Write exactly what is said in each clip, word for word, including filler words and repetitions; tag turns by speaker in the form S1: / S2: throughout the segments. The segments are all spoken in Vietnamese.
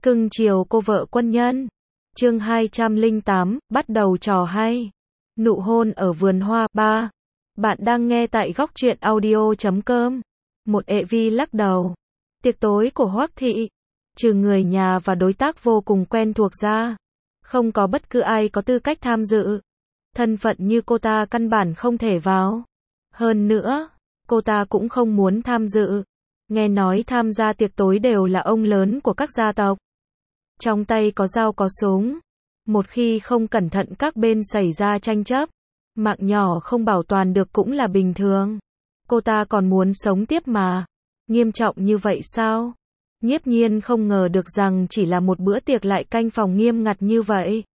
S1: Cưng chiều cô vợ quân nhân. Chương hai trăm lẻ tám, bắt đầu trò hay. Nụ hôn ở vườn hoa. ba. Bạn đang nghe tại góc truyện audio chấm com. Một ệ vi lắc đầu. Tiệc tối của Hoắc Thị, trừ người nhà và đối tác vô cùng quen thuộc ra, không có bất cứ ai có tư cách tham dự. Thân phận như cô ta căn bản không thể vào. Hơn nữa, cô ta cũng không muốn tham dự. Nghe nói tham gia tiệc tối đều là ông lớn của các gia tộc. Trong tay có dao có súng. Một khi không cẩn thận các bên xảy ra tranh chấp, mạng nhỏ không bảo toàn được cũng là bình thường. Cô ta còn muốn sống tiếp mà. Nghiêm trọng như vậy sao? Nhiếp Nhiên không ngờ được rằng chỉ là một bữa tiệc lại canh phòng nghiêm ngặt như vậy.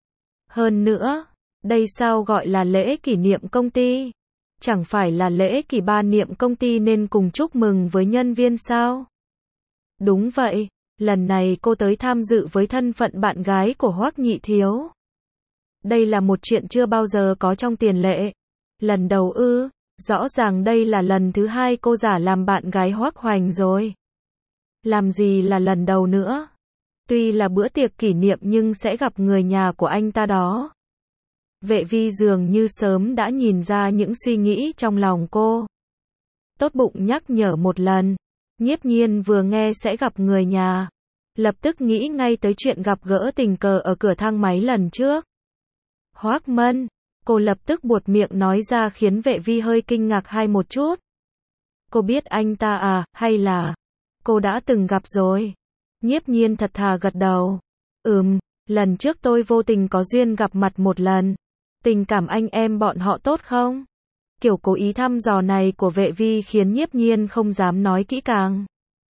S1: Hơn nữa, đây sao gọi là lễ kỷ niệm công ty? Chẳng phải là lễ kỷ ba niệm công ty nên cùng chúc mừng với nhân viên sao? Đúng vậy, lần này cô tới tham dự với thân phận bạn gái của Hoắc Nhị Thiếu. Đây là một chuyện chưa bao giờ có trong tiền lệ. Lần đầu ư? Rõ ràng đây là lần thứ hai cô giả làm bạn gái Hoắc Hoành rồi. Làm gì là lần đầu nữa? Tuy là bữa tiệc kỷ niệm nhưng sẽ gặp người nhà của anh ta đó. Vệ vi dường như sớm đã nhìn ra những suy nghĩ trong lòng cô. Tốt bụng nhắc nhở một lần. Nhiếp Nhiên vừa nghe sẽ gặp người nhà, lập tức nghĩ ngay tới chuyện gặp gỡ tình cờ ở cửa thang máy lần trước. Hoắc Mân, cô lập tức buột miệng nói ra khiến vệ vi hơi kinh ngạc hai một chút. Cô biết anh ta à, hay là cô đã từng gặp rồi? Nhiếp Nhiên thật thà gật đầu. Ừm, lần trước tôi vô tình có duyên gặp mặt một lần. Tình cảm anh em bọn họ tốt không? Kiểu cố ý thăm dò này của vệ vi khiến Nhiếp Nhiên không dám nói kỹ càng.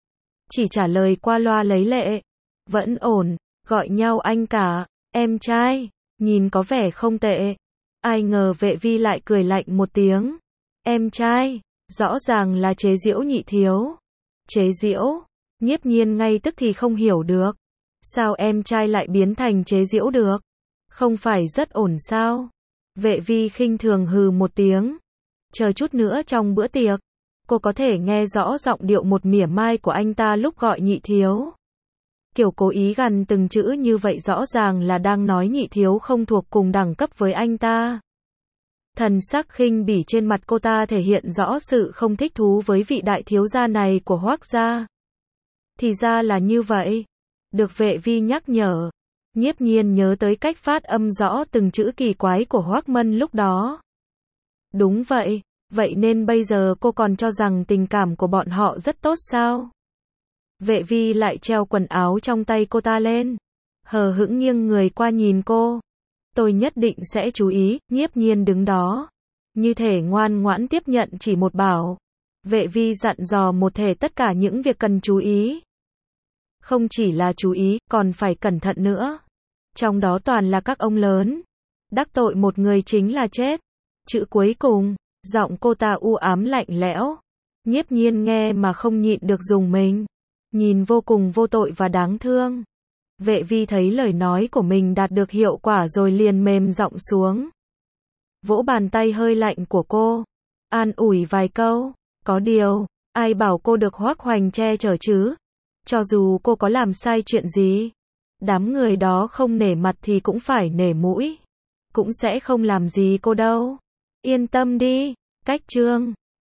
S1: Chỉ trả lời qua loa lấy lệ. Vẫn ổn, gọi nhau anh cả, em trai, nhìn có vẻ không tệ. Ai ngờ vệ vi lại cười lạnh một tiếng. Em trai, rõ ràng là chế giễu Nhị Thiếu. Chế giễu? Nhiếp Nhiên ngay tức thì không hiểu được. Sao em trai lại biến thành chế giễu được? Không phải rất ổn sao? Vệ vi khinh thường hừ một tiếng. Chờ chút nữa trong bữa tiệc, cô có thể nghe rõ giọng điệu một mỉa mai của anh ta lúc gọi Nhị Thiếu. Kiểu cố ý gằn từng chữ như vậy rõ ràng là đang nói Nhị Thiếu không thuộc cùng đẳng cấp với anh ta. Thần sắc khinh bỉ trên mặt cô ta thể hiện rõ sự không thích thú với vị đại thiếu gia này của Hoắc gia. Thì ra là như vậy. Được vệ vi nhắc nhở, Nhiếp Nhiên nhớ tới cách phát âm rõ từng chữ kỳ quái của Hoắc Mân lúc đó. Đúng vậy, vậy nên bây giờ cô còn cho rằng tình cảm của bọn họ rất tốt sao? Vệ vi lại treo quần áo trong tay cô ta lên, hờ hững nghiêng người qua nhìn cô. Tôi nhất định sẽ chú ý. Nhiếp Nhiên đứng đó, như thể ngoan ngoãn tiếp nhận chỉ một bảo. Vệ vi dặn dò một thể tất cả những việc cần chú ý. Không chỉ là chú ý, còn phải cẩn thận nữa. Trong đó toàn là các ông lớn. Đắc tội một người chính là chết. Chữ cuối cùng, giọng cô ta u ám lạnh lẽo. Nhiếp Nhiên nghe mà không nhịn được rùng mình. Nhìn vô cùng vô tội và đáng thương. Vệ vi thấy lời nói của mình đạt được hiệu quả rồi liền mềm giọng xuống. Vỗ bàn tay hơi lạnh của cô. An ủi vài câu. Có điều, ai bảo cô được Hoắc Hoành che chở chứ? Cho dù cô có làm sai chuyện gì, đám người đó không nể mặt thì cũng phải nể mũi. Cũng sẽ không làm gì cô đâu. Yên tâm đi. Cách chương